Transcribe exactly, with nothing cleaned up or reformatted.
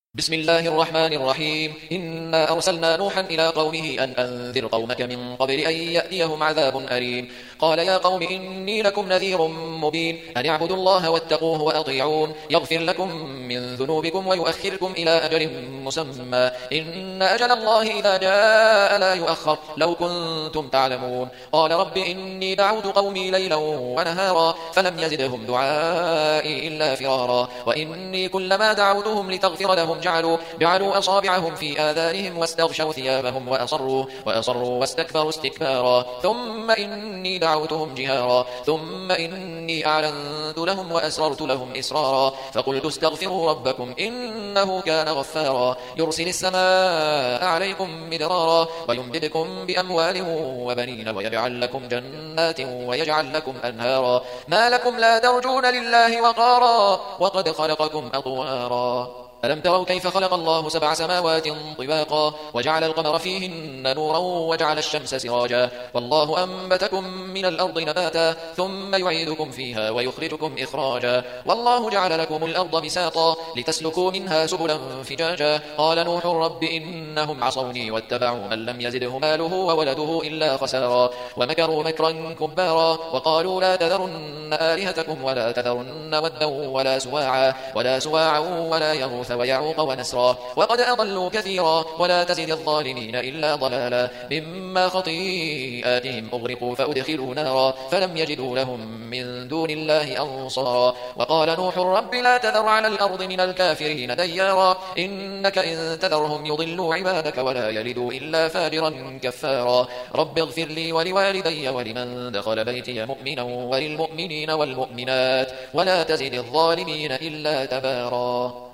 بسم الله الرحمن الرحيم إنا أرسلنا نوحا إلى قومه أن أنذر قومك من قبل أن يأتيهم عذاب أليم قال يا قوم إني لكم نذير مبين أن اعبدوا الله واتقوه وأطيعون يغفر لكم من ذنوبكم ويؤخركم إلى أجل مسمى إن أجل الله إذا جاء لا يؤخر لو كنتم تعلمون قال رب إني دعوت قومي ليلا ونهارا فلم يزدهم دعائي إلا فرارا وإني كلما دعوتهم لتغفر لهم جعلوا, جعلوا أصابعهم في آذانهم واستغشوا ثيابهم وأصروا, وأصروا واستكبروا استكبارا ثم إني دعوتهم جهارا ثم إني أعلنت لهم وأسررت لهم إسرارا فقلت استغفروا ربكم إنه كان غفارا يرسل السماء عليكم مدرارا ويمددكم بأموال وبنين ويجعل لكم جنات ويجعل لكم أنهارا ما لكم لا ترجون لله وقارا وقد خلقكم أطوارا ألم تروا كيف خلق الله سبع سماوات طباقا وجعل القمر فيهن نورا وجعل الشمس سراجا والله أنبتكم من الأرض نباتا ثم يعيدكم فيها ويخرجكم إخراجا والله جعل لكم الأرض بساطا لتسلكوا منها سبلا فجاجا قال نوح رب إنهم عصوني واتبعوا من لم يزده ماله وولده إلا خسارا ومكروا مكرا كبارا وقالوا لا تذرن آلهتكم ولا تذرن ودا ولا سواعا ولا سواعا ولا يغوث ويعوق ونسرا وقد أضلوا كثيرا ولا تزد الظالمين إلا ضلالا مما خطيئاتهم أغرقوا فأدخلوا نارا فلم يجدوا لهم من دون الله أنصارا وقال نوح رب لا تذر على الأرض من الكافرين ديارا إنك إن تذرهم يضلوا عبادك ولا يلدوا إلا فاجرا كفارا رب اغفر لي ولوالدي ولمن دخل بيتي مؤمنا وللمؤمنين والمؤمنات ولا تزد الظالمين إلا تبارا.